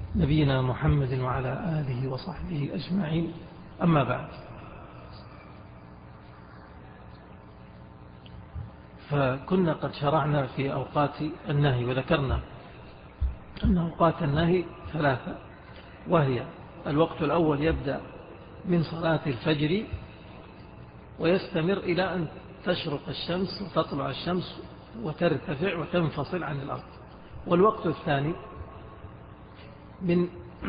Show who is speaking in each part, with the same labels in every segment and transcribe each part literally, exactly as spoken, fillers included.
Speaker 1: نبينا محمد وعلى آله وصحبه أجمعين، أما بعد. فكنا قد شرعنا في أوقات النهي، وذكرنا أن أوقات النهي ثلاثة، وهي: الوقت الأول يبدأ من صلاة الفجر ويستمر إلى أن تشرق الشمس وتطلع الشمس وترتفع وتنفصل عن الأرض. والوقت الثاني من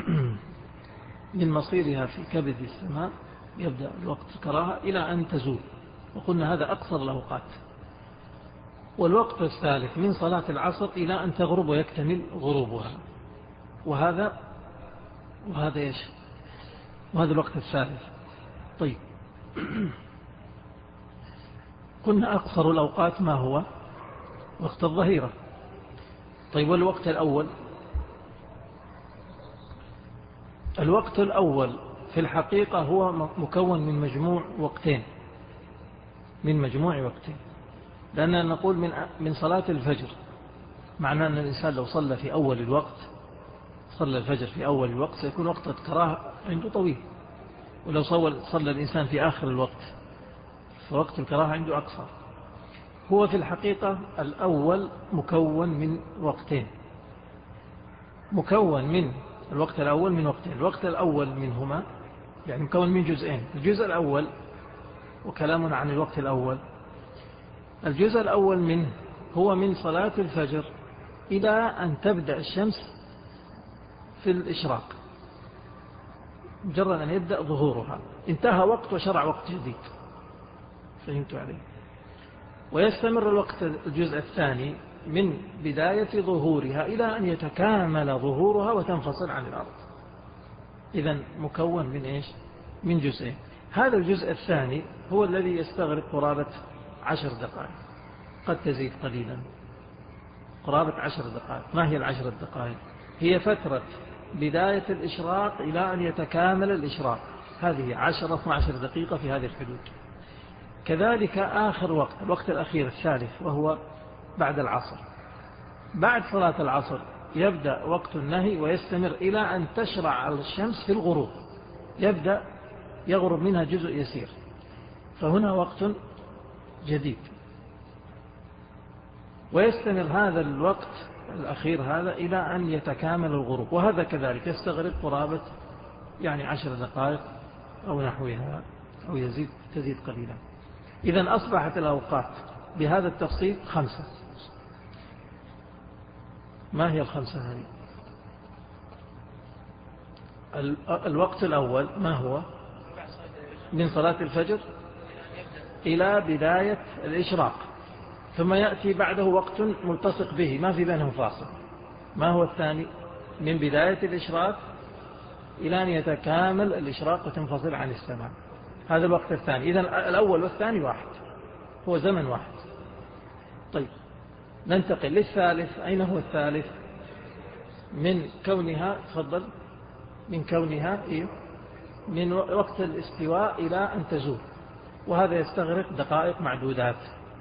Speaker 1: من مصيرها في كبد السماء، يبدأ الوقت الكراهة إلى أن تزول، وقلنا هذا أقصر الأوقات. والوقت الثالث من صلاة العصر إلى أن تغرب ويكتمل غروبها، وهذا وهذا إيش وهذا الوقت الثالث. طيب، قلنا أقصر الأوقات ما هو؟ وقت الظهيرة. طيب، والوقت الأول؟ الوقت الأول في الحقيقة هو مكون من مجموع وقتين من مجموع وقتين لأننا نقول من من صلاة الفجر، معناه أن الإنسان لو صلى في أول الوقت صلى الفجر في أول الوقت سيكون وقت الكراهة عنده طويل، ولو صلى الإنسان في آخر الوقت فوقت الكراهة عنده أقصر. هو في الحقيقة الأول مكون من وقتين، مكون من الوقت الأول من وقتين. الوقت الأول منهما يعني مكون من جزئين. الجزء الأول، وكلامنا عن الوقت الأول، الجزء الأول منه هو من صلاة الفجر إلى أن تبدأ الشمس في الإشراق، مجرد أن يبدأ ظهورها انتهى وقت وشرع وقت جديد. فهمت عليه؟ ويستمر الوقت الجزء الثاني من بداية ظهورها إلى أن يتكامل ظهورها وتنفصل عن الأرض. إذن مكون من إيش؟ من جزئين. هذا الجزء الثاني هو الذي يستغرق قرابة عشر دقائق، قد تزيد قليلا، قرابة عشر دقائق. ما هي العشر الدقائق؟ هي فترة بداية الإشراق إلى أن يتكامل الإشراق، هذه عشرة اثنى عشر دقيقة في هذه الحدود. كذلك آخر وقت، الوقت الأخير الثالث، وهو بعد العصر. بعد صلاة العصر يبدأ وقت النهي ويستمر إلى أن تشرع الشمس في الغروب، يبدأ يغرب منها جزء يسير، فهنا وقت جديد. ويستمر هذا الوقت الأخير هذا إلى أن يتكامل الغروب، وهذا كذلك يستغرق قرابة يعني عشر دقائق أو نحوها، أو يزيد تزيد قليلا. إذن أصبحت الأوقات بهذا التفصيل خمسة. ما هي الخمسة هذه؟ الوقت الأول ما هو؟ من صلاة الفجر إلى بداية الإشراق، ثم يأتي بعده وقت ملتصق به ما في بينهم فاصل. ما هو الثاني؟ من بداية الإشراق إلى أن يتكامل الإشراق وتنفصل عن السماء، هذا الوقت الثاني. إذن الأول والثاني واحد، هو زمن واحد. طيب، ننتقل للثالث. أين هو الثالث؟ من كونها تفضل من كونها إيه؟ من وقت الاستواء إلى أن تزول، وهذا يستغرق دقائق معدودات.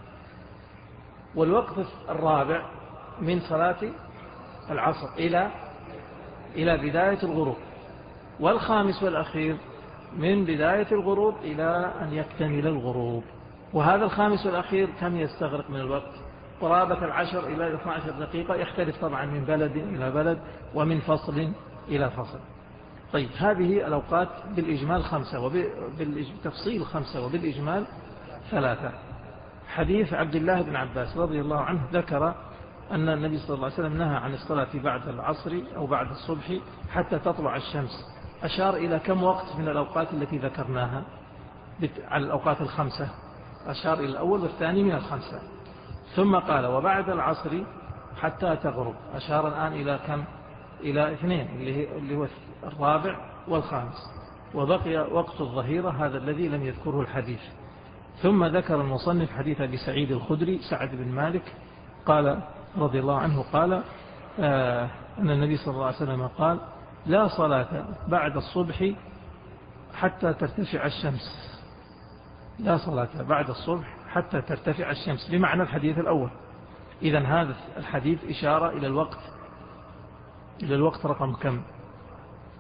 Speaker 1: والوقت الرابع من صلاة العصر إلى إلى بداية الغروب. والخامس والأخير من بداية الغروب إلى أن يكتمل الغروب. وهذا الخامس والأخير كم يستغرق من الوقت؟ قرابة العشر إلى اثنى عشر دقيقة، يختلف طبعا من بلد إلى بلد ومن فصل إلى فصل. طيب، هذه الأوقات بالإجمال خمسة، وبالتفصيل خمسة، وبالإجمال ثلاثة. حديث عبد الله بن عباس رضي الله عنه ذكر أن النبي صلى الله عليه وسلم نهى عن الصلاة بعد العصر أو بعد الصبح حتى تطلع الشمس. أشار إلى كم وقت من الأوقات التي ذكرناها على الأوقات الخمسة؟ أشار إلى الأول والثاني من الخمسة، ثم قال وبعد العصر حتى تغرب. أشار الآن إلى كم؟ إلى اثنين، اللي هو الرابع والخامس، وبقي وقت الظهيرة هذا الذي لم يذكره الحديث. ثم ذكر المصنف حديث أبي سعيد الخدري سعد بن مالك قال رضي الله عنه قال آه أن النبي صلى الله عليه وسلم قال لا صلاة بعد الصبح حتى ترتفع الشمس. لا صلاة بعد الصبح حتى ترتفع الشمس، بمعنى الحديث الأول. إذن هذا الحديث إشارة إلى الوقت إلى الوقت رقم كم؟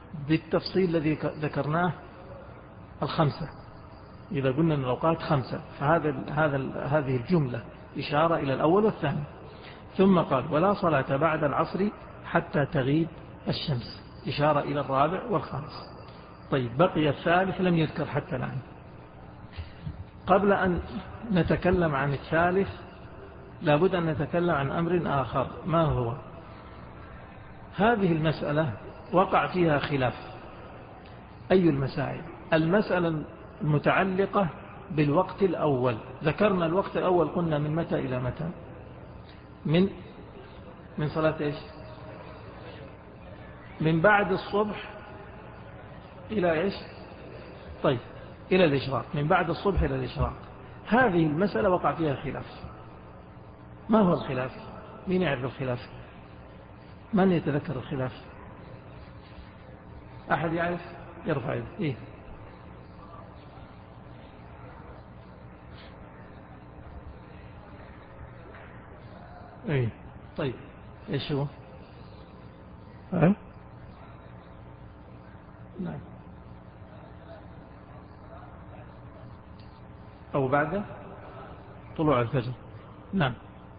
Speaker 1: بالتفصيل الذي ذكرناه الخمسة. إذا قلنا أن الأوقات خمسة فهذا هذا هذه الجملة إشارة إلى الأول والثاني. ثم قال ولا صلاة بعد العصر حتى تغيب الشمس، إشارة إلى الرابع والخامس. طيب بقي الثالث لم يذكر حتى الآن. قبل أن نتكلم عن الثالث لابد أن نتكلم عن أمر آخر. ما هو؟ هذه المسألة وقع فيها خلاف. أي المسائل؟ المسألة المتعلقة بالوقت الأول. ذكرنا الوقت الأول قلنا من متى إلى متى؟ من من صلاة إيش؟ من بعد الصبح إلى إيش؟ طيب إلى الإشراق. من بعد الصبح إلى الإشراق. هذه المسألة وقع فيها خلاف. ما هو الخلاف؟ مين يعرف الخلاف؟ من يتذكر الخلاف؟ أحد يعرف؟ يرفع يده. إيه؟ إيه؟ طيب إيش هو؟ أه؟ نعم. أو بعد طلوع الفجر. نعم.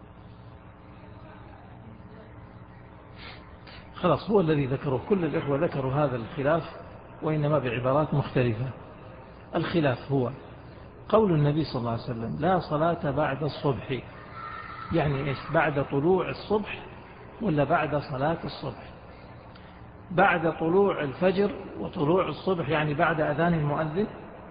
Speaker 1: خلاص هو الذي ذكره. كل الإخوة ذكروا هذا الخلاف وإنما بعبارات مختلفة. الخلاف هو قول النبي صلى الله عليه وسلم لا صلاة بعد الصبح، يعني إيش؟ بعد طلوع الصبح ولا بعد صلاة الصبح؟ بعد طلوع الفجر وطلوع الصبح يعني بعد أذان المؤذن،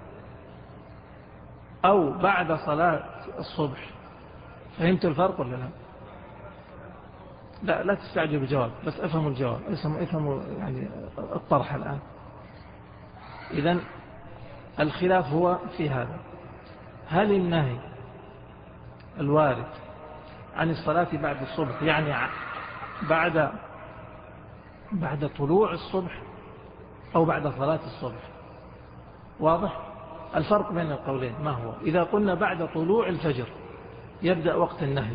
Speaker 1: أو بعد صلاة الصبح؟ فهمت الفرق ولا لا؟ لا لا تستعجل بجواب، بس أفهموا الجواب، أفهموا يعني الطرح الآن. إذن الخلاف هو في هذا: هل النهي الوارد عن الصلاة بعد الصبح يعني بعد بعد طلوع الصبح أو بعد صلاة الصبح؟ واضح الفرق بين القولين. ما هو؟ إذا قلنا بعد طلوع الفجر يبدأ وقت النهي،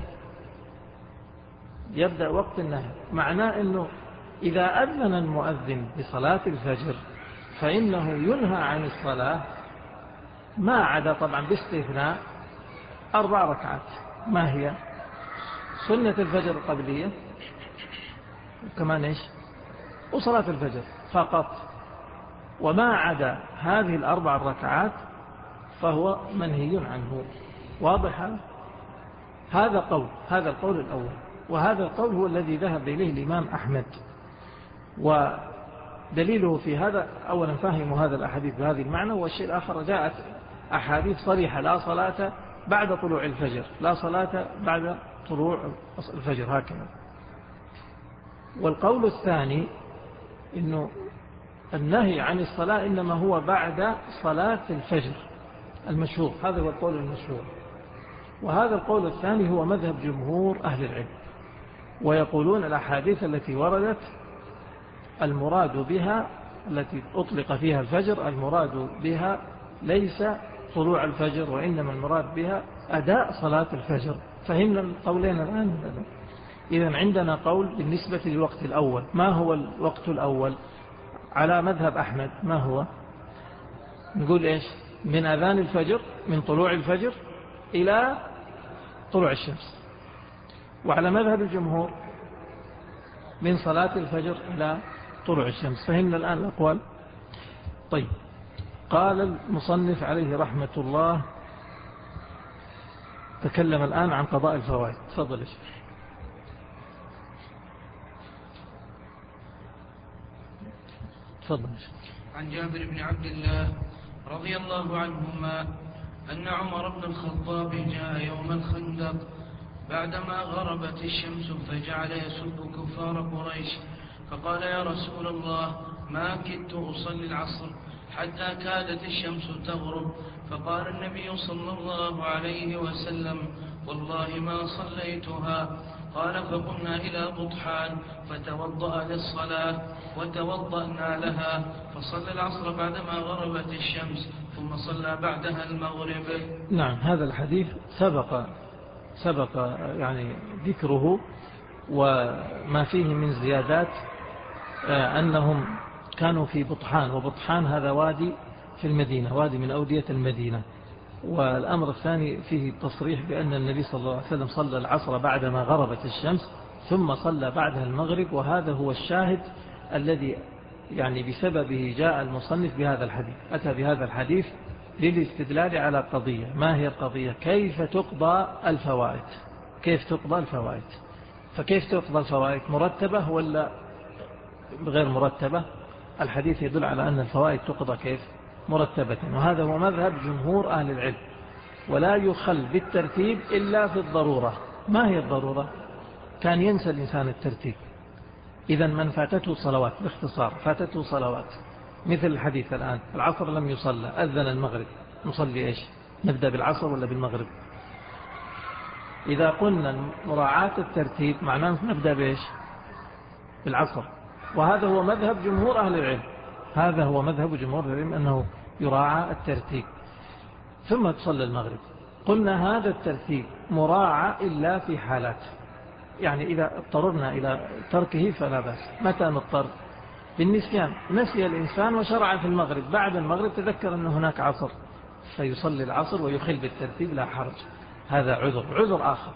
Speaker 1: يبدأ وقت النهي معناه أنه إذا أذن المؤذن بصلاة الفجر فإنه ينهى عن الصلاة ما عدا طبعا باستثناء أربع ركعات. ما هي؟ سنة الفجر القبلية كمان إيش؟ وصلاة الفجر فقط. وما عدا هذه الأربع ركعات فهو منهي عنه. واضح؟ هذا قول، هذا القول الأول. وهذا القول هو الذي ذهب إليه الإمام أحمد. ودليله في هذا أولا فهم هذا الأحاديث بهذه المعنى، والشيء الآخر جاءت أحاديث صريحة لا صلاة بعد طلوع الفجر، لا صلاة بعد طلوع الفجر هكذا. والقول الثاني إنه النهي عن الصلاة إنما هو بعد صلاة الفجر المشهور. هذا هو القول المشهور. وهذا القول الثاني هو مذهب جمهور أهل العلم، ويقولون الأحاديث التي وردت المراد بها التي أطلق فيها الفجر المراد بها ليس طلوع الفجر، وإنما المراد بها أداء صلاة الفجر. فهمنا القولين الآن؟ إذن عندنا قول بالنسبة للوقت الأول. ما هو الوقت الأول على مذهب أحمد؟ ما هو؟ نقول إيش؟ من أذان الفجر، من طلوع الفجر إلى طلوع الشمس. وعلى مذهب الجمهور من صلاة الفجر إلى طلوع الشمس. فهمنا الآن الأقوال؟ طيب. قال المصنف عليه رحمة الله تكلم الآن عن قضاء الفوائد. تفضل يا شيخ. تفضل يا شيخ.
Speaker 2: عن جابر بن عبد الله رضي الله عنهما أن عمر بن الخطاب جاء يوم الخندق بعدما غربت الشمس فجعل يسب كفار قريش، فقال يا رسول الله ما كدت أصلي العصر حتى كادت الشمس تغرب، فقال النبي صلى الله عليه وسلم والله ما صليتها. قال فقمنا إلى بطحان فتوضأ للصلاة وتوضأنا لها، فصلى العصر بعدما غربت الشمس ثم صلى بعدها المغرب.
Speaker 1: نعم. هذا الحديث سبق سبق يعني ذكره، وما فيه من زيادات أنهم كانوا في بطحان، وبطحان هذا وادي في المدينة، وادي من أودية المدينة. والأمر الثاني فيه تصريح بأن النبي صلى الله عليه وسلم صلى العصر بعدما غربت الشمس ثم صلى بعدها المغرب، وهذا هو الشاهد الذي يعني بسببه جاء المصنف بهذا الحديث. أتى بهذا الحديث للاستدلال على قضية. ما هي القضية؟ كيف تقضى الفوائد؟ كيف تقضى الفوائد؟ فكيف تقضى الفوائد؟ مرتبة ولا غير مرتبة؟ الحديث يدل على أن الفوائد تقضى كيف؟ مرتبة، وهذا هو مذهب جمهور أهل العلم. ولا يخل بالترتيب إلا في الضرورة. ما هي الضرورة؟ كان ينسى الإنسان الترتيب. إذا من فاتته صلوات، باختصار فاتته صلوات، مثل الحديث الآن العصر لم يصلى، أذن المغرب، نصلي إيش؟ نبدأ بالعصر ولا بالمغرب؟ إذا قلنا مراعاة الترتيب معناه نبدأ بإيش؟ بالعصر. وهذا هو مذهب جمهور أهل العلم، هذا هو مذهب جمهور أهل العلم أنه يراعى الترتيب ثم تصلي المغرب. قلنا هذا الترتيب مراعى إلا في حالات، يعني إذا اضطررنا إلى تركه فلا بأس. متى نضطر؟ بالنسيان، نسي الإنسان وشرع في المغرب، بعد المغرب تذكر أن هناك عصر فيصلي العصر ويخل بالترتيب، لا حرج، هذا عذر. عذر آخر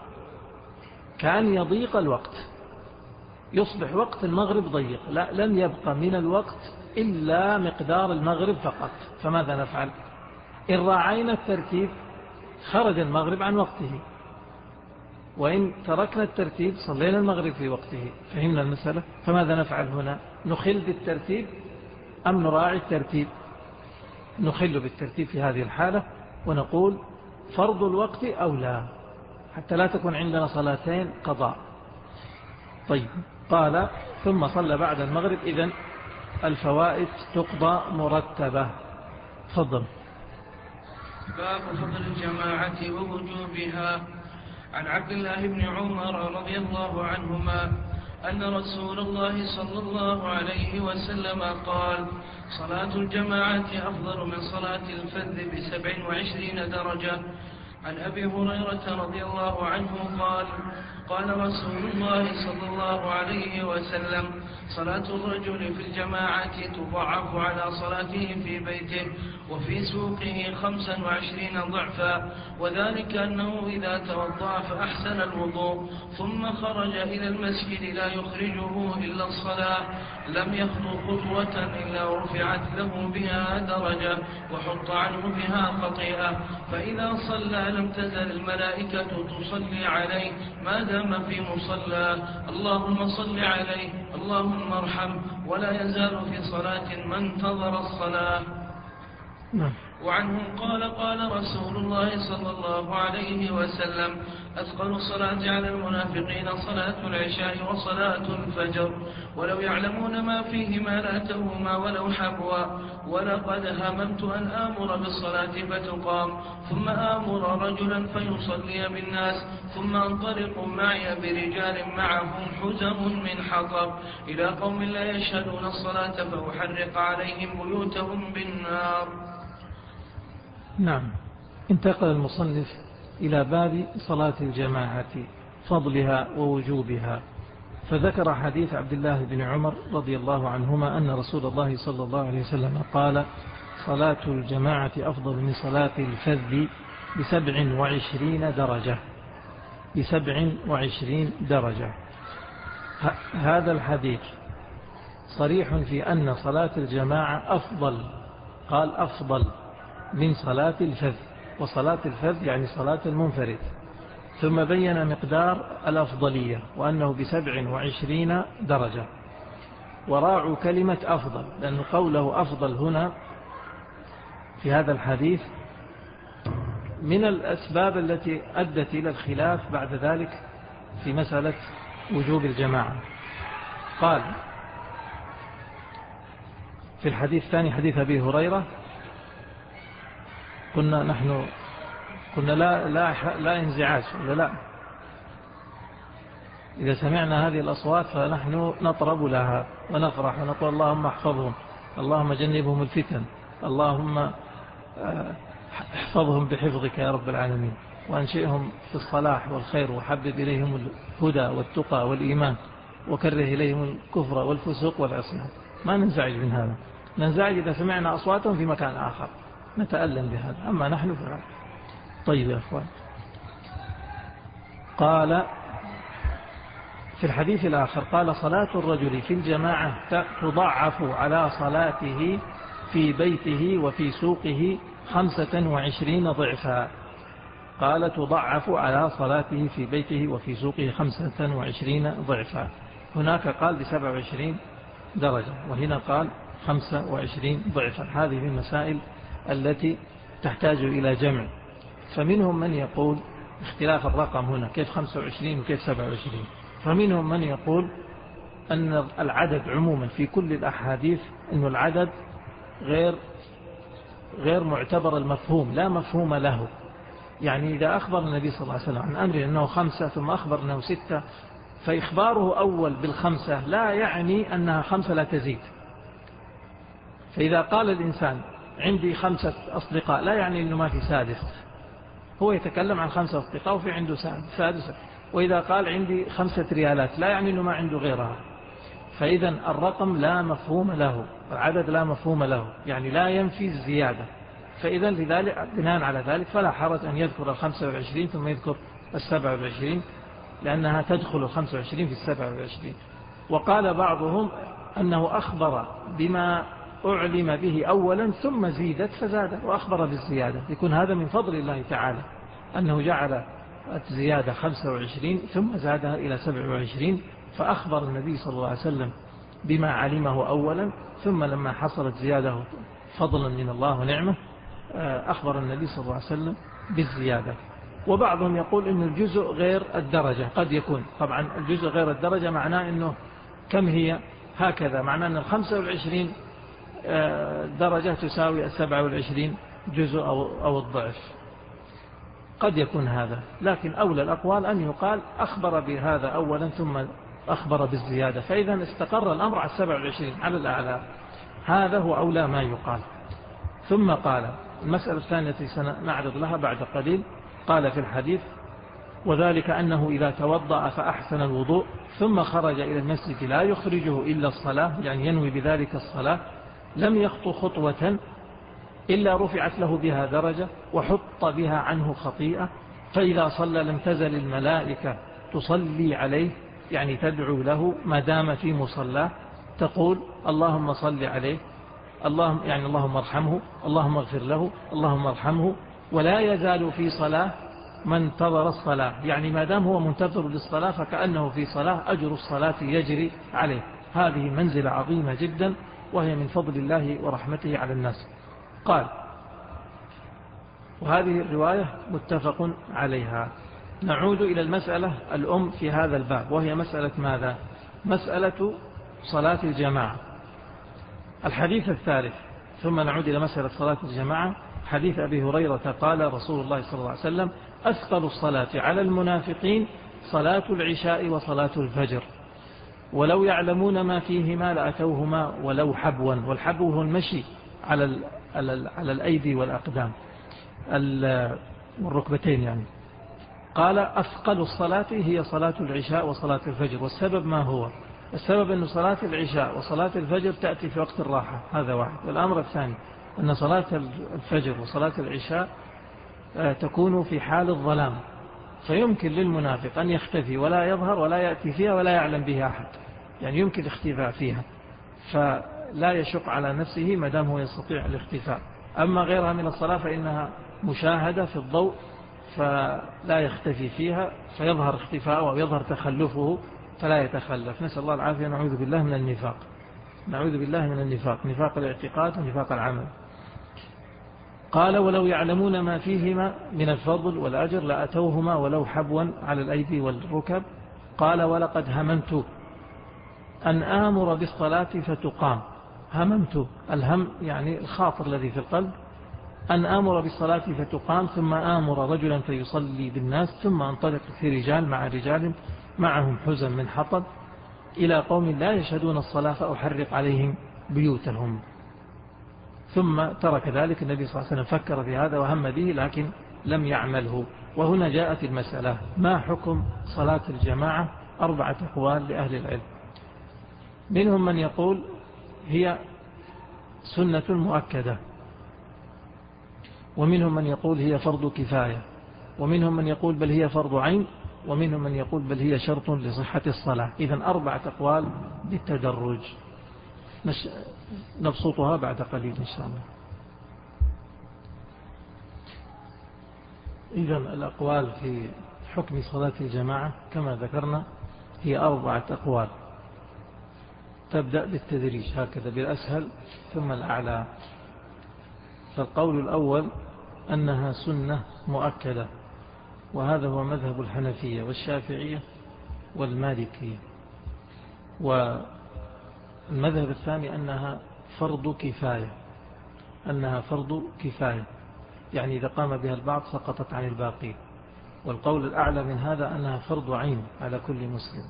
Speaker 1: كان يضيق الوقت، يصبح وقت المغرب ضيق، لا لم يبقى من الوقت إلا مقدار المغرب فقط، فماذا نفعل؟ إن راعينا الترتيب خرج المغرب عن وقته، وإن تركنا الترتيب صلينا المغرب في وقته. فهمنا المسألة؟ فماذا نفعل هنا؟ نخل بالترتيب أم نراعي الترتيب؟ نخل بالترتيب في هذه الحالة، ونقول فرض الوقت أو لا، حتى لا تكون عندنا صلاتين قضاء. طيب، قال ثم صلى بعد المغرب، إذن الفوائد تقضى مرتبة. تفضل.
Speaker 2: باب فضل الجماعة ووجوبها. عن عبد الله بن عمر رضي الله عنهما أن رسول الله صلى الله عليه وسلم قال: صلاة الجماعة أفضل من صلاة الفذ بسبع وعشرين درجة. عن أبي هريرة رضي الله عنه قال: قال رسول الله صلى الله عليه وسلم: صلاة الرجل في الجماعة تضعف على صلاته في بيته وفي سوقه خمسا وعشرين ضعفا، وذلك أنه إذا توضأ فأحسن الوضوء ثم خرج إلى المسجد لا يخرجه إلا الصلاة لم يخطو خطوة إلا رفعت له بها درجة وحط عنه بها خطيئة، فإذا صلى لم تزل الملائكة تصلي عليه ما دام في مصلاه: اللهم صل عليه، اللهم ارحم، ولا يزال في صلاة ما انتظر الصلاة. وعنه قال: قال رسول الله صلى الله عليه وسلم: أثقل الصلاة على المنافقين صلاة العشاء وصلاة الفجر، ولو يعلمون ما فيهما لأتوهما ولو حبوا، ولقد هممت أن آمر بالصلاة فتقام ثم آمر رجلا فيصلي بالناس ثم انطلق معي برجال معهم حزم من حطب إلى قوم لا يشهدون الصلاة فأحرق عليهم بيوتهم بالنار.
Speaker 1: نعم. انتقل المصنف إلى باب صلاة الجماعة، فضلها ووجوبها، فذكر حديث عبد الله بن عمر رضي الله عنهما أن رسول الله صلى الله عليه وسلم قال: صلاة الجماعة أفضل من صلاة الفذ بسبع وعشرين درجة، بسبع وعشرين درجة. هذا الحديث صريح في أن صلاة الجماعة أفضل، قال أفضل من صلاة الفذ، وصلاة الفذ يعني صلاة المنفرد، ثم بين مقدار الأفضلية وأنه بسبع وعشرين درجة. وراعوا كلمة أفضل، لأن قوله أفضل هنا في هذا الحديث من الأسباب التي أدت إلى الخلاف بعد ذلك في مسألة وجوب الجماعة. قال في الحديث الثاني حديث أبي هريرة: كنا نحن كنا لا لا لا انزعاج ولا لا، إذا سمعنا هذه الأصوات فنحن نطرب لها ونفرح ونقول: اللهم احفظهم، اللهم جنبهم الفتن، اللهم احفظهم بحفظك يا رب العالمين، وأنشئهم في الصلاح والخير، وحبب إليهم الهدى والتقى والإيمان، وكره إليهم الكفر والفسوق والعصيان. ما ننزعج من هذا، ننزعج إذا سمعنا أصواتهم في مكان آخر نتألم بهذا، أما نحن فلا. طيب يا أخوان، قال في الحديث الآخر قال صلاة الرجل في الجماعة تضعف على صلاته في بيته وفي سوقه خمسة وعشرين ضعفا. قال تضعف على صلاته في بيته وفي سوقه خمسة وعشرين ضعفا. هناك قال بسبع وعشرين درجة وهنا قال خمسة وعشرين ضعفا. هذه من المسائل التي تحتاج إلى جمع. فمنهم من يقول اختلاف الرقم هنا كيف خمسة وعشرين وكيف سبع وعشرين. فمنهم من يقول أن العدد عموما في كل الأحاديث أن العدد غير غير معتبر المفهوم، لا مفهوم له. يعني إذا أخبر النبي صلى الله عليه وسلم عن أمر أنه خمسة ثم أخبر أنه ستة، فإخباره أول بالخمسة لا يعني أنها خمسة لا تزيد. فإذا قال الإنسان عندي خمسة أصدقاء لا يعني أنه ما في سادس، هو يتكلم عن خمسة أصدقاء وفي عنده سادس. وإذا قال عندي خمسة ريالات لا يعني أنه ما عنده غيرها. فإذا الرقم لا مفهوم له، العدد لا مفهوم له، يعني لا ينفي الزيادة. فإذا لذلك بناء على ذلك فلا حرج أن يذكر الخمسة والعشرين ثم يذكر السبع والعشرين، لأنها تدخل الخمسة والعشرين في السبع والعشرين. وقال بعضهم أنه أخبر بما أعلم به أولا ثم زيدت فزاد وأخبر بالزيادة، يكون هذا من فضل الله تعالى أنه جعل الزيادة خمسة وعشرين ثم زادها إلى سبع وعشرين. فأخبر النبي صلى الله عليه وسلم بما علمه أولا، ثم لما حصلت زيادة فضلا من الله ونعمه أخبر النبي صلى الله عليه وسلم بالزيادة. وبعضهم يقول إن الجزء غير الدرجة، قد يكون طبعا الجزء غير الدرجة معناه أنه كم هي هكذا، معناه أن الخمسة والعشرين درجة تساوي السبعة والعشرين جزء أو الضعف، قد يكون هذا. لكن أولى الأقوال أن يقال أخبر بهذا أولا ثم أخبر بالزيادة، فإذا استقر الأمر على السبع والعشرين على الأعلى. هذا هو أولى ما يقال. ثم قال المسألة الثانية التي سنعرض لها بعد قليل، قال في الحديث وذلك أنه إذا توضأ فأحسن الوضوء ثم خرج إلى المسجد لا يخرجه إلا الصلاة، يعني ينوي بذلك الصلاة، لم يخطو خطوة إلا رفعت له بها درجة وحط بها عنه خطيئة. فإذا صلى لم تزل الملائكة تصلي عليه، يعني تدعو له ما دام في مصلاه، تقول اللهم صل عليه، اللهم يعني اللهم ارحمه، اللهم اغفر له، اللهم ارحمه. ولا يزال في صلاة من انتظر الصلاة، يعني ما دام هو منتظر للصلاة فكأنه في صلاة، أجر الصلاة يجري عليه. هذه منزلة عظيمة جدا وهي من فضل الله ورحمته على الناس. قال وهذه الرواية متفق عليها. نعود إلى المسألة الأم في هذا الباب، وهي مسألة ماذا؟ مسألة صلاة الجماعة. الحديث الثالث، ثم نعود إلى مسألة صلاة الجماعة. حديث أبي هريرة قال رسول الله صلى الله عليه وسلم أثقل الصلاة على المنافقين صلاة العشاء وصلاة الفجر، ولو يعلمون ما فيهما لأتوهما ولو حبوا. والحبو هو المشي على على الأيدي والأقدام والركبتين يعني. قال أثقل الصلاة هي صلاة العشاء وصلاة الفجر. والسبب ما هو؟ السبب أن صلاة العشاء وصلاة الفجر تأتي في وقت الراحة، هذا واحد. والأمر الثاني أن صلاة الفجر وصلاة العشاء تكون في حال الظلام، فيمكن للمنافق أن يختفي ولا يظهر ولا يأتي فيها ولا يعلم بها أحد، يعني يمكن الاختفاء فيها، فلا يشق على نفسه ما دام هو يستطيع الاختفاء. أما غيرها من الصلاة فإنها مشاهدة في الضوء فلا يختفي فيها، فيظهر اختفاءه ويظهر تخلفه فلا يتخلف. نسأل الله العافية، نعوذ بالله من النفاق، نعوذ بالله من النفاق، نفاق الاعتقاد ونفاق العمل. قال ولو يعلمون ما فيهما من الفضل والأجر لأتوهما ولو حبوا على الأيدي والركب. قال ولقد هممت أن آمر بالصلاة فتقام. هممت، الهم يعني الخاطر الذي في القلب، أن آمر بالصلاة فتقام ثم آمر رجلا فيصلي بالناس ثم انطلق في رجال مع رجال معهم حزن من حطب إلى قوم لا يشهدون الصلاة فأحرق عليهم بيوتهم. ثم ترك ذلك. النبي صلى الله عليه وسلم فكر في هذا وهم به لكن لم يعمله. وهنا جاءت المسألة، ما حكم صلاة الجماعة؟ أربعة أقوال لأهل العلم. منهم من يقول هي سنة مؤكدة، ومنهم من يقول هي فرض كفاية، ومنهم من يقول بل هي فرض عين، ومنهم من يقول بل هي شرط لصحة الصلاة. إذن أربعة أقوال بالتدرج نبسطها بعد قليل إن شاء الله. إذن الأقوال في حكم صلاة الجماعة كما ذكرنا هي أربعة أقوال، تبدأ بالتدريج هكذا بالأسهل ثم الأعلى. فالقول الأول أنها سنة مؤكدة، وهذا هو مذهب الحنفية والشافعية والمالكية. والمذهب الثاني أنها فرض كفاية، أنها فرض كفاية يعني إذا قام بها البعض سقطت عن الباقي. والقول الأعلى من هذا أنها فرض عين على كل مسلم.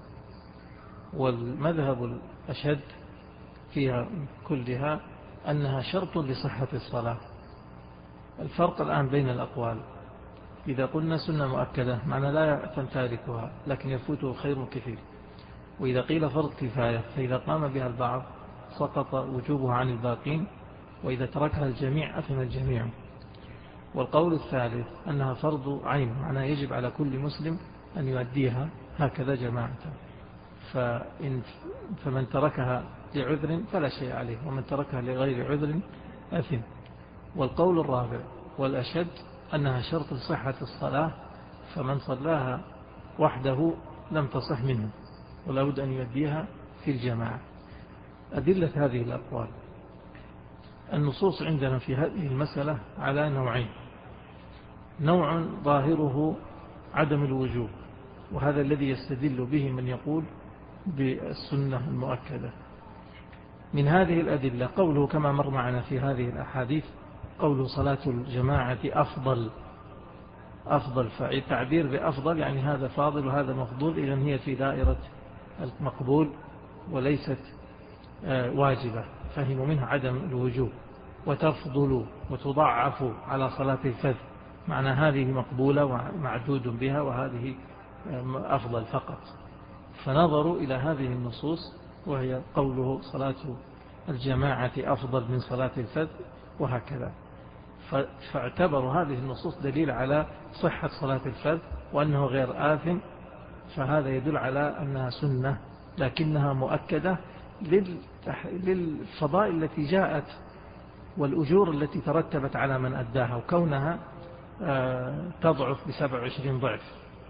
Speaker 1: والمذهب الأشد فيها كلها أنها شرط لصحة الصلاة. الفرق الآن بين الأقوال، إذا قلنا سنة مؤكدة معنى لا يأثم تاركها لكن يفوته خير كثير، وإذا قيل فرض كفاية فإذا قام بها البعض سقط وجوبها عن الباقين، وإذا تركها الجميع أثم الجميع. والقول الثالث أنها فرض عين معنى يجب على كل مسلم أن يؤديها هكذا جماعة، فإن فمن تركها لعذر فلا شيء عليه، ومن تركها لغير عذر أثم. والقول الرابع والأشد أنها شرط صحة الصلاة، فمن صلاها وحده لم تصح منه ولا بد أن يؤديها في الجماعة. أدلة هذه الأقوال: النصوص عندنا في هذه المسألة على نوعين. نوع ظاهره عدم الوجوب، وهذا الذي يستدل به من يقول بالسنة المؤكدة. من هذه الأدلة قوله كما مر معنا في هذه الأحاديث، قوله صلاة الجماعة أفضل. أفضل فالتعبير بأفضل يعني هذا فاضل وهذا مفضول، إذن هي في دائرة المقبول وليست واجبة، فهموا منها عدم الوجوب. وتفضل وتضعف على صلاة الفذ، معنى هذه مقبولة ومعدود بها وهذه أفضل فقط. فنظروا إلى هذه النصوص وهي قوله صلاة الجماعة أفضل من صلاة الفذ وهكذا، فاعتبروا هذه النصوص دليل على صحة صلاة الفذ وأنه غير آثم، فهذا يدل على أنها سنة لكنها مؤكدة للفضائل التي جاءت والأجور التي ترتبت على من أداها، وكونها تضعف بسبع وعشرين ضعف.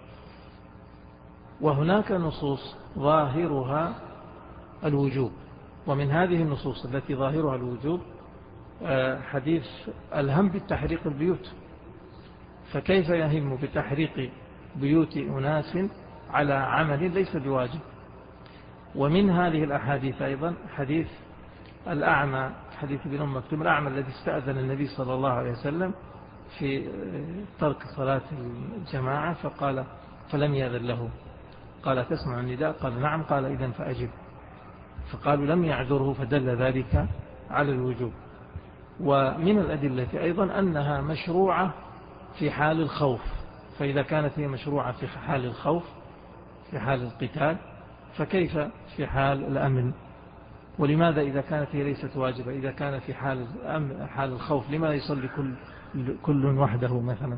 Speaker 1: وهناك نصوص ظاهرها الوجوب، ومن هذه النصوص التي ظاهرها الوجوب حديث الهم بالتحريق البيوت، فكيف يهم بتحريق بيوت أناس على عمل ليس بواجب. ومن هذه الأحاديث أيضا حديث الأعمى، حديث ابن أم مكتوم الأعمى الذي استأذن النبي صلى الله عليه وسلم في ترك صلاة الجماعة فقال فلم يأذن له، قال تسمع النداء؟ قال نعم، قال إذن فأجب. فقالوا لم يعذره فدل ذلك على الوجوب. ومن الأدلة أيضا أنها مشروعة في حال الخوف، فإذا كانت هي مشروعة في حال الخوف في حال القتال فكيف في حال الأمن؟ ولماذا إذا كانت هي ليست واجبة؟ إذا كان في حال حال الخوف لماذا يصلي كل كل وحده مثلا؟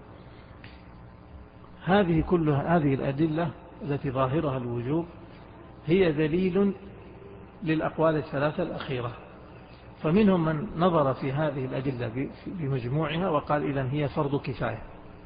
Speaker 1: هذه كلها هذه الأدلة التي ظاهرها الوجوب هي دليل للأقوال الثلاثة الأخيرة. فمنهم من نظر في هذه الأدلة بمجموعها وقال إذن هي فرض كفاية،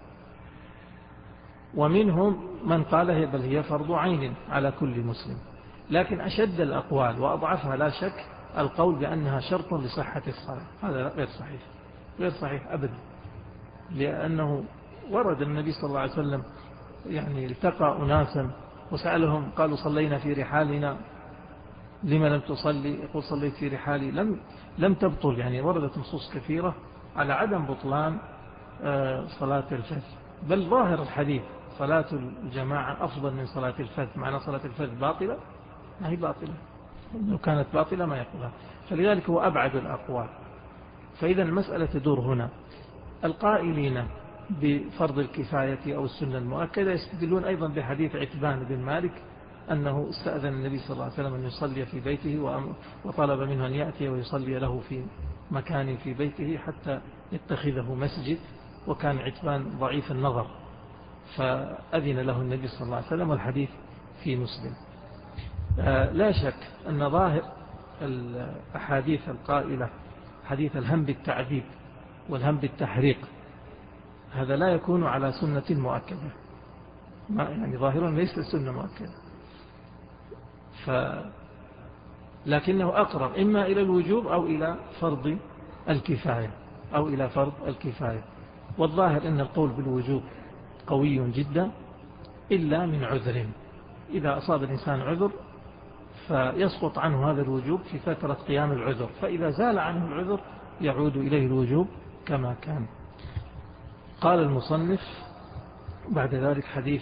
Speaker 1: ومنهم من قال هي بل هي فرض عين على كل مسلم. لكن أشد الأقوال وأضعفها لا شك القول بأنها شرط لصحة الصلاة. هذا غير صحيح، غير صحيح أبدا، لأنه ورد النبي صلى الله عليه وسلم يعني التقى أناسا وسألهم قالوا صلينا في رحالنا لما لم تصلي؟ يقول صليت في رحالي لم لم تبطل. يعني وردت نصوص كثيرة على عدم بطلان صلاة الفجر، بل ظاهر الحديث صلاة الجماعة أفضل من صلاة الفجر. معنى صلاة الفجر باطلة؟ ما هي باطلة، لو كانت باطلة ما يقولها. فلذلك هو أبعد الأقوال. فإذا المسألة تدور هنا. القائلين بفرض الكفاية أو السنة المؤكدة يستدلون أيضا بحديث عتبان بن مالك أنه استأذن النبي صلى الله عليه وسلم أن يصلي في بيته وطلب منه أن يأتي ويصلي له في مكان في بيته حتى يتخذه مسجد، وكان عتبان ضعيف النظر فأذن له النبي صلى الله عليه وسلم، والحديث في مسلم. لا شك أن ظاهر الأحاديث القائلة حديث الهم بالتعذيب والهم بالتحريق هذا لا يكون على سنة مؤكدة، يعني ظاهرا ليس السنة مؤكدة، ف لكنه أقرب إما إلى الوجوب أو إلى فرض الكفاية أو إلى فرض الكفاية. والظاهر أن القول بالوجوب قوي جدا إلا من عذر، إذا أصاب الإنسان عذر فيسقط عنه هذا الوجوب في فترة قيام العذر، فإذا زال عنه العذر يعود إليه الوجوب كما كان. قال المصنف بعد ذلك حديث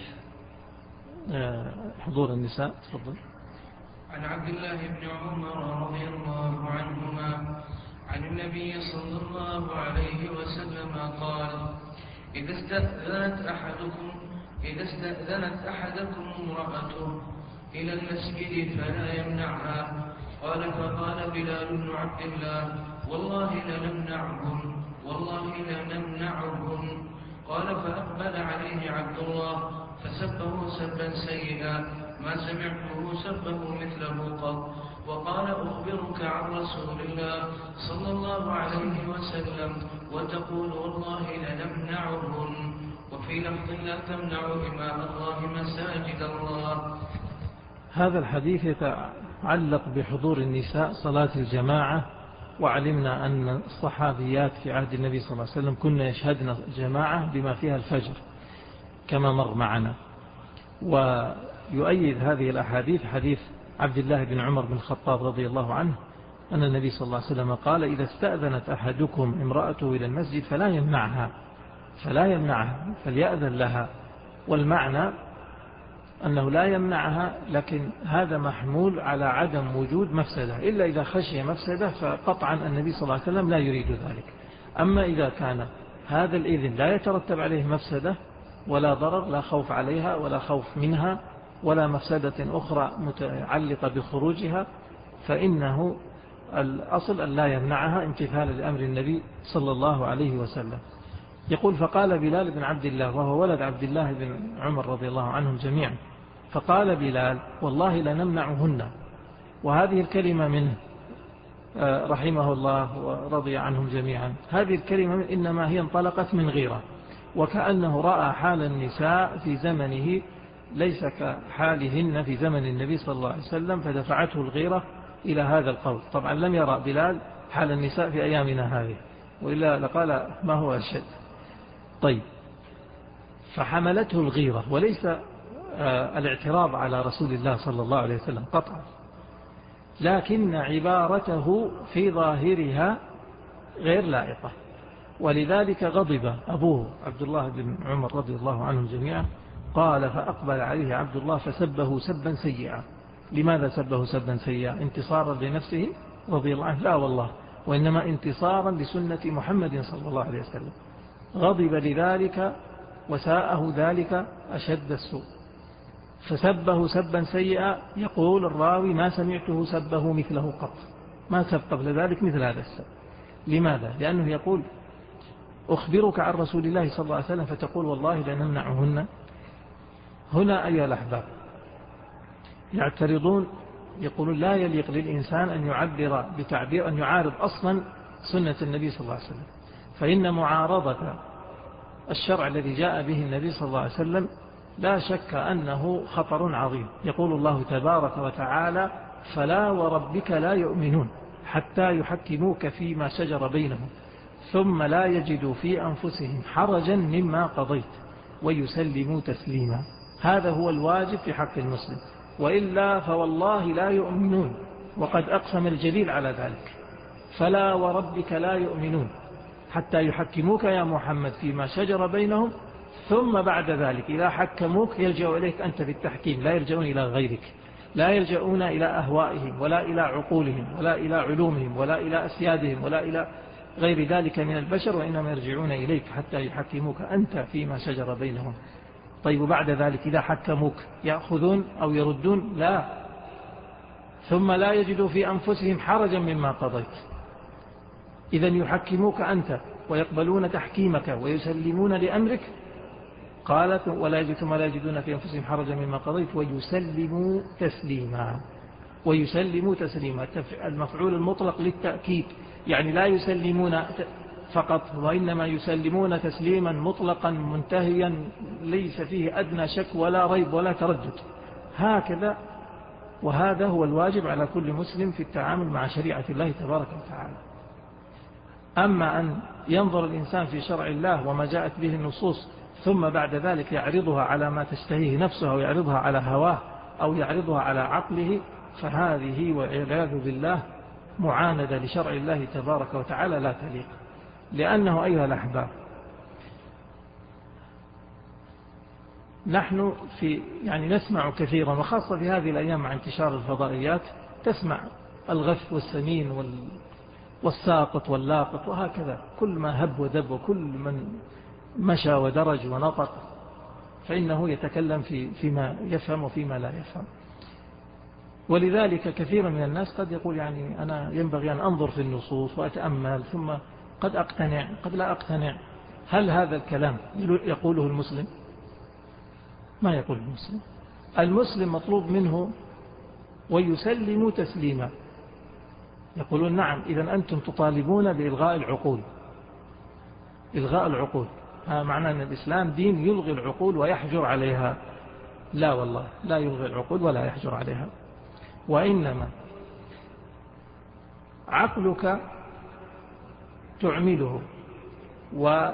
Speaker 1: حضور النساء. تفضل.
Speaker 2: عن عبد الله بن عمر رضي الله عنهما عن النبي صلى الله عليه وسلم قال: إذا استأذنت أحدكم إذا استأذنت أحدكم امرأته إلى المسجد فلا يمنعها. قال: فقال بلال بن عبد الله: والله لنمنعهن والله لنمنعهن. قال: فأقبل عليه عبد الله فسبه سبا سيئا ما سمعته سبه مثله قط، وقال: أخبرك عن رسول الله صلى الله عليه وسلم وتقول والله لنمنعهن. وفي لفظ: لا تمنعوا إماء الله مساجد الله.
Speaker 1: هذا الحديث يتعلق بحضور النساء صلاة الجماعة، وعلمنا أن الصحابيات في عهد النبي صلى الله عليه وسلم كنا يشهدن الجماعة بما فيها الفجر كما مر معنا. ويؤيد هذه الأحاديث حديث عبد الله بن عمر بن الخطاب رضي الله عنه أن النبي صلى الله عليه وسلم قال: إذا استأذنت أحدكم امرأته إلى المسجد فلا يمنعها فلا يمنعها فليأذن لها. والمعنى أنه لا يمنعها، لكن هذا محمول على عدم وجود مفسدة، إلا إذا خشي مفسدة فقطعا النبي صلى الله عليه وسلم لا يريد ذلك. أما إذا كان هذا الإذن لا يترتب عليه مفسدة ولا ضرر، لا خوف عليها ولا خوف منها ولا مفسدة أخرى متعلقة بخروجها، فإنه الأصل أن لا يمنعها امتثالا لأمر النبي صلى الله عليه وسلم. يقول: فقال بلال بن عبد الله، وهو ولد عبد الله بن عمر رضي الله عنهم جميعا، فقال بلال: والله لنمنعهن. وهذه الكلمة منه رحمه الله ورضي عنهم جميعا، هذه الكلمة من إنما هي انطلقت من غيرة، وكأنه رأى حال النساء في زمنه ليس كحالهن في زمن النبي صلى الله عليه وسلم، فدفعته الغيرة إلى هذا القول. طبعا لم يرى بلال حال النساء في أيامنا هذه، وإلا لقال ما هو أشد. طيب، فحملته الغيرة وليس الاعتراض على رسول الله صلى الله عليه وسلم قطعا، لكن عبارته في ظاهرها غير لائقة، ولذلك غضب أبوه عبد الله بن عمر رضي الله عنهم جميعا. قال: فأقبل عليه عبد الله فسبه سبا سيئا. لماذا سبه سبا سيئا؟ انتصارا لنفسه رضي الله عنه؟ لا والله، وإنما انتصارا لسنة محمد صلى الله عليه وسلم. غضب لذلك وساءه ذلك أشد السوء، فسبه سبا سيئا. يقول الراوي: ما سمعته سبه مثله قط، ما سب قبل ذلك مثل هذا السب. لماذا؟ لأنه يقول: أخبرك عن رسول الله صلى الله عليه وسلم فتقول والله لنمنعهن. هنا أيها الأحباب يعترضون، يقولون لا يليق للإنسان أن يعبر بتعبير أن يعارض أصلا سنة النبي صلى الله عليه وسلم، فإن معارضة الشرع الذي جاء به النبي صلى الله عليه وسلم لا شك أنه خطر عظيم. يقول الله تبارك وتعالى: فلا وربك لا يؤمنون حتى يحكموك فيما شجر بينهم ثم لا يجدوا في أنفسهم حرجا مما قضيت ويسلموا تسليما. هذا هو الواجب في حق المسلم، وإلا فوالله لا يؤمنون، وقد أقسم الجليل على ذلك: فلا وربك لا يؤمنون حتى يحكموك يا محمد فيما شجر بينهم ثم بعد ذلك إذا حكموك يلجأوا إليك أنت في التحكيم، لا يلجؤون إلى غيرك، لا يلجؤون إلى أهوائهم ولا إلى عقولهم ولا إلى علومهم ولا إلى أسيادهم ولا إلى غير ذلك من البشر، وإنما يرجعون إليك حتى يحكموك أنت فيما شجر بينهم. طيب وبعد ذلك إذا حكموك يأخذون أو يردون؟ لا. ثم لا يجدوا في أنفسهم حرجا مما قضيت. إذن يحكموك أنت ويقبلون تحكيمك ويسلمون لأمرك. قالت ولا يجدون ما لا يجدون في أنفسهم حرجا مما قضيت ويسلموا تسليما. ويسلموا تسليما، المفعول المطلق للتأكيد، يعني لا يسلمون فقط وإنما يسلمون تسليما مطلقا منتهيا ليس فيه أدنى شك ولا ريب ولا تردد. هكذا، وهذا هو الواجب على كل مسلم في التعامل مع شريعة الله تبارك وتعالى. أما أن ينظر الإنسان في شرع الله وما جاءت به النصوص ثم بعد ذلك يعرضها على ما تشتهيه نفسه أو يعرضها على هواه أو يعرضها على عقله، فهذه والعياذ بالله معاندة لشرع الله تبارك وتعالى لا تليق. لأنه أيها الأحباب، نحن في يعني نسمع كثيرا وخاصة في هذه الأيام مع انتشار الفضائيات تسمع الغث والسمين والساقط واللاقط وهكذا، كل ما هب ودب وكل من مشى ودرج ونطق فإنه يتكلم في فيما يفهم وفيما لا يفهم. ولذلك كثيرا من الناس قد يقول يعني أنا ينبغي أن أنظر في النصوص وأتأمل ثم قد أقتنع قد لا أقتنع. هل هذا الكلام يقوله المسلم؟ ما يقول المسلم. المسلم مطلوب منه ويسلم تسليما. يقولون نعم إذن أنتم تطالبون بإلغاء العقول. إلغاء العقول هذا معناه أن الإسلام دين يلغي العقول ويحجر عليها. لا والله، لا يلغي العقول ولا يحجر عليها، وإنما عقلك تعمله و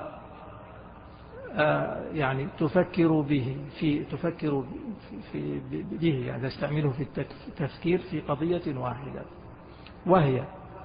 Speaker 1: يعني تفكر به في تفكر في به يعني تستعمله في التفكير في قضية واحدة، وهي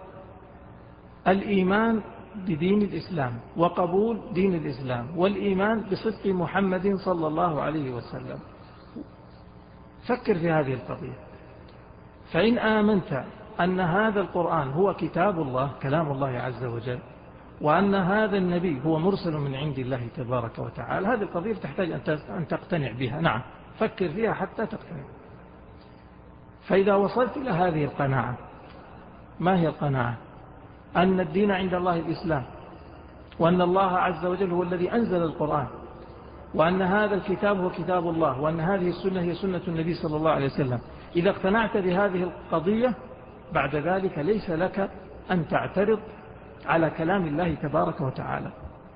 Speaker 1: الإيمان بدين الإسلام وقبول دين الإسلام والإيمان بصدق محمد صلى الله عليه وسلم. فكر في هذه القضية. فإن آمنت أن هذا القرآن هو كتاب الله كلام الله عز وجل وأن هذا النبي هو مرسل من عند الله تبارك وتعالى، هذه القضية تحتاج أن تقتنع بها. نعم، فكر فيها حتى تقتنع. فإذا وصلت إلى هذه القناعة، ما هي القناعة؟ أن الدين عند الله الإسلام، وأن الله عز وجل هو الذي أنزل القرآن، وأن هذا الكتاب هو كتاب الله، وأن هذه السنة هي سنة النبي صلى الله عليه وسلم. إذا اقتنعت بهذه القضية بعد ذلك ليس لك أن تعترض على كلام الله تبارك وتعالى.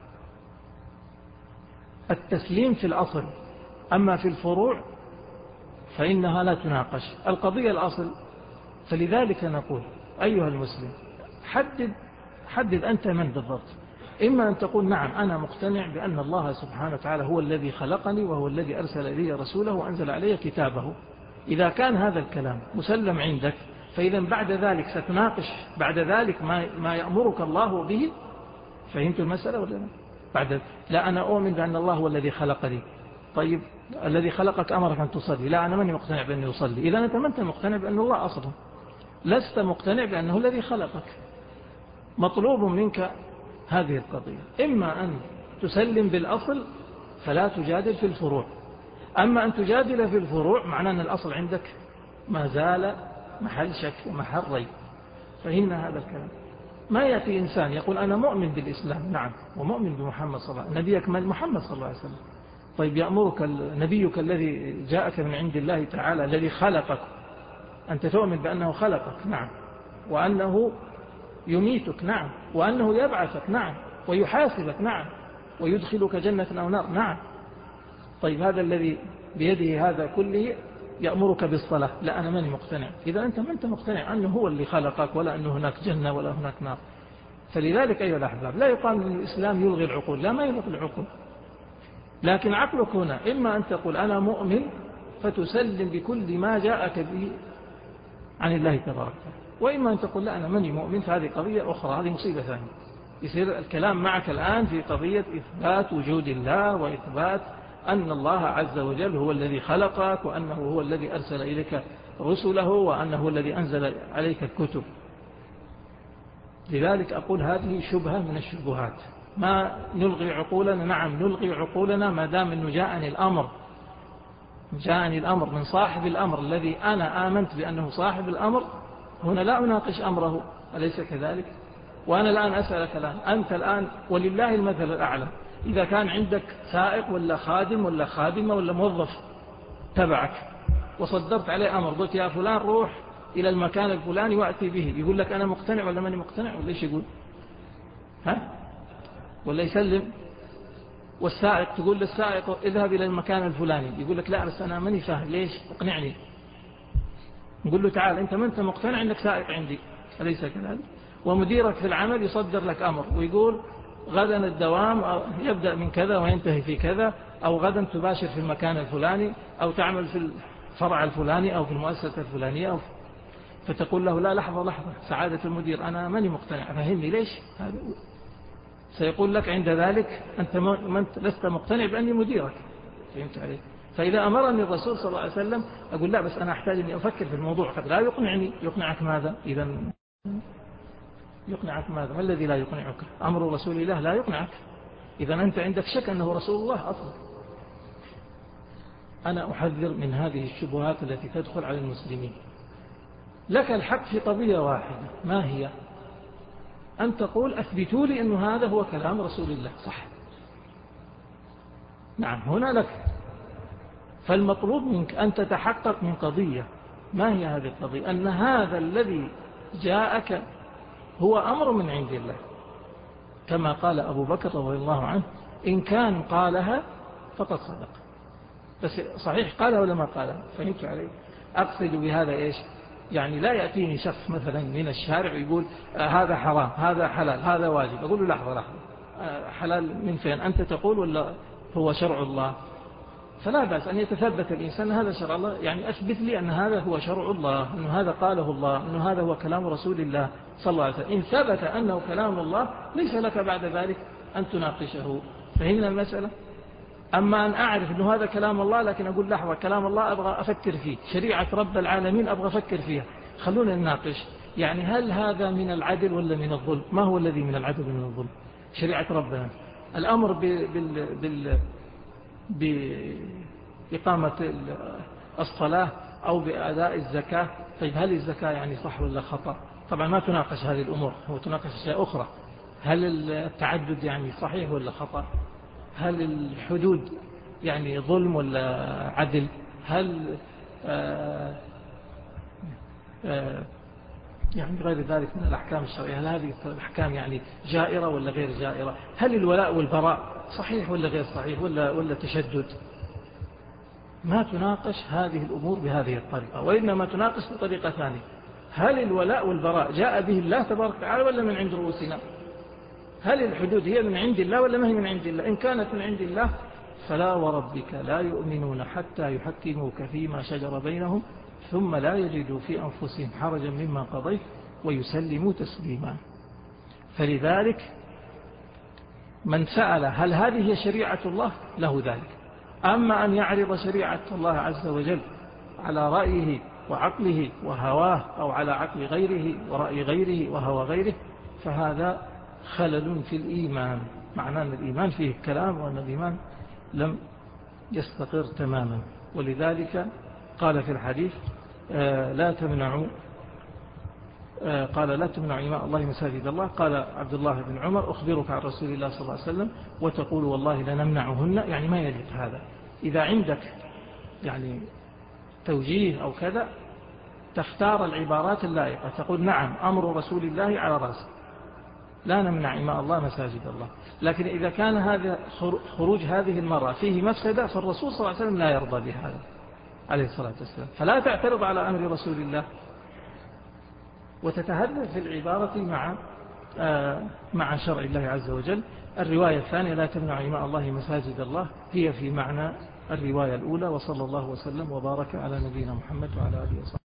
Speaker 1: التسليم في الأصل، أما في الفروع فإنها لا تناقش. القضية الأصل. فلذلك نقول أيها المسلم حدد حدد أنت من بالضبط. إما أن تقول نعم أنا مقتنع بأن الله سبحانه وتعالى هو الذي خلقني وهو الذي أرسل إلي رسوله وأنزل علي كتابه. إذا كان هذا الكلام مسلم عندك فإذا بعد ذلك ستناقش بعد ذلك ما ما يأمرك الله به. فهمت المسألة ولا لا؟ بعد لا أنا أؤمن بأن الله هو الذي خلقني. طيب الذي خلقك أمرك أن تصلي. لا أنا ماني مقتنع بأنه يصلي. إذا أنت ما أنت مقتنع بأن الله أصلا، لست مقتنع بأنه الذي خلقك. مطلوب منك هذه القضية. إما أن تسلم بالأصل فلا تجادل في الفروع. أما أن تجادل في الفروع معناه أن الأصل عندك ما زال محل شك ومحل ريب. فهمنا هذا الكلام. ما يأتي إنسان يقول أنا مؤمن بالإسلام، نعم، ومؤمن بمحمد صلى الله عليه وسلم، نبيك محمد صلى الله عليه وسلم. طيب يأمرك نبيك الذي جاءك من عند الله تعالى الذي خلقك أنت تؤمن بأنه خلقك، نعم، وأنه يميتك، نعم، وأنه يبعثك، نعم، ويحاسبك، نعم، ويدخلك جنة أو نار، نعم. طيب هذا الذي بيده هذا كله يأمرك بالصلاة. لا أنا ماني مقتنع. إذا أنت ما أنت مقتنع أنه هو اللي خلقك ولا أنه هناك جنة ولا هناك نار. فلذلك أيها الأحباب لا يقال أن الإسلام يلغي العقول، لا ما يلغي العقول، لكن عقلك هنا إما أن تقول أنا مؤمن فتسلم بكل ما جاءك به عن الله تبارك، وإما أن تقول لا أنا ماني مؤمن، فهذه قضية أخرى، هذه مصيبة ثانية. يصير الكلام معك الآن في قضية إثبات وجود الله وإثبات أن الله عز وجل هو الذي خلقك وأنه هو الذي أرسل إليك رسله وأنه هو الذي أنزل عليك الكتب. لذلك أقول هذه شبهة من الشبهات. ما نلغي عقولنا، نعم نلغي عقولنا ما دام أنه جاءني الأمر جاءني الأمر من صاحب الأمر الذي أنا آمنت بأنه صاحب الأمر، هنا لا أناقش أمره، أليس كذلك؟ وأنا الآن أسألك الآن، أنت الآن ولله المثل الأعلى، إذا كان عندك سائق ولا خادم ولا خادمة ولا موظف تبعك وصدرت عليه أمر، قلت يا فلان روح إلى المكان الفلاني وأتي به، يقول لك أنا مقتنع ولا ماني مقتنع ولا إيش يقول؟ ها؟ ولا يسلم؟ والسائق تقول للسائق اذهب إلى المكان الفلاني، يقول لك لا بس أنا ماني فاهم، ليش؟ اقنعني. نقول له تعال أنت ما أنت مقتنع أنك سائق عندي، أليس كذلك؟ ومديرك في العمل يصدر لك أمر ويقول غدا الدوام يبدأ من كذا وينتهي في كذا، أو غدا تباشر في المكان الفلاني، أو تعمل في الفرع الفلاني أو في المؤسسة الفلانية، أو فتقول له لا لحظة لحظة سعادة المدير أنا ماني مقتنع، فهمني ليش؟ سيقول لك عند ذلك أنت لست مقتنع بأني مديرك، فهمت عليه؟ فإذا أمرني الرسول صلى الله عليه وسلم أقول لا بس أنا أحتاج أني أفكر في الموضوع، قد لا يقنعني. يقنعك ماذا؟ إذا يقنعك ماذا؟ ما الذي لا يقنعك؟ أمر رسول الله لا يقنعك، إذا أنت عندك شك أنه رسول الله أصلا. أنا أحذر من هذه الشبهات التي تدخل على المسلمين. لك الحق في قضية واحدة، ما هي؟ أن تقول أثبتوا لي أن هذا هو كلام رسول الله، صح؟ نعم هنا لك. فالمطلوب منك أن تتحقق من قضية، ما هي هذه القضية؟ أن هذا الذي جاءك هو أمر من عند الله، كما قال أبو بكر رضي الله عنه إن كان قالها فقد صدق. بس صحيح قالها ولا ما قالها؟ فهمت عليه؟ أقصد بهذا إيش؟ يعني لا يأتيني شخص مثلا من الشارع ويقول آه هذا حرام هذا حلال هذا واجب، أقول له لحظة لحظة آه حلال من فين؟ أنت تقول ولا هو شرع الله؟ فلا بأس أن يتثبت الإنسان هذا شرع الله، يعني أثبت لي أن هذا هو شرع الله، أن هذا قاله الله، أن هذا هو كلام رسول الله صلى الله عليه وسلم. إن ثبت أنه كلام الله ليس لك بعد ذلك أن تناقشه. فهمنا المسألة؟ أما أن أعرف أنه هذا كلام الله لكن أقول لحظة كلام الله أبغى أفكر فيه، شريعة رب العالمين أبغى أفكر فيها، خلونا نناقش. يعني هل هذا من العدل ولا من الظلم؟ ما هو الذي من العدل ومن الظلم؟ شريعة ربنا الأمر بال بال بإقامة الصلاة أو بأداء الزكاة. طيب هل الزكاة يعني صح ولا خطأ؟ طبعا ما تناقش هذه الأمور، هو تناقش أشياء أخرى. هل التعدد يعني صحيح ولا خطأ؟ هل الحدود يعني ظلم ولا عدل؟ هل آآ آآ يعني غير ذلك من الأحكام الشرعية، هل هذه الأحكام يعني جائرة ولا غير جائرة؟ هل الولاء والبراء صحيح ولا غير صحيح ولا, ولا تشدد؟ ما تناقش هذه الأمور بهذه الطريقة، وإنما تناقش بطريقة ثانية. هل الولاء والبراء جاء به الله تبارك وتعالى ولا من عند رؤوسنا؟ هل الحدود هي من عند الله ولا ما هي من عند الله؟ إن كانت من عند الله فلا وربك لا يؤمنون حتى يحكموك فيما شجر بينهم ثم لا يجدوا في أنفسهم حرجا مما قضيت ويسلموا تسليما. فلذلك من سأل هل هذه هي شريعة الله له ذلك. أما أن يعرض شريعة الله عز وجل على رأيه وعقله وهواه أو على عقل غيره ورأي غيره وهوى غيره فهذا خلل في الإيمان، معناه أن الإيمان فيه كلام وأن الإيمان لم يستقر تماما. ولذلك قال في الحديث آه لا تمنعوا آه قال لا تمنعوا إماء الله مساجد الله. قال عبد الله بن عمر أخبرك عن رسول الله صلى الله عليه وسلم وتقول والله لنمنعهن، يعني ما يجب هذا. إذا عندك يعني توجيه أو كذا تختار العبارات اللائقة، تقول نعم أمر رسول الله على رأسه لا نمنع إماء الله مساجد الله. لكن إذا كان هذا خروج هذه المرأة فيه مفسدة فالرسول صلى الله عليه وسلم لا يرضى بهذا عليه الصلاة والسلام، فلا تعترض على أمر رسول الله وتتهدد في العبارة مع آه مع شرع الله عز وجل. الرواية الثانية لا تمنع إماء الله مساجد الله هي في معنى الرواية الأولى. وصلى الله وسلم وبارك على نبينا محمد وعلى آله وصحبه.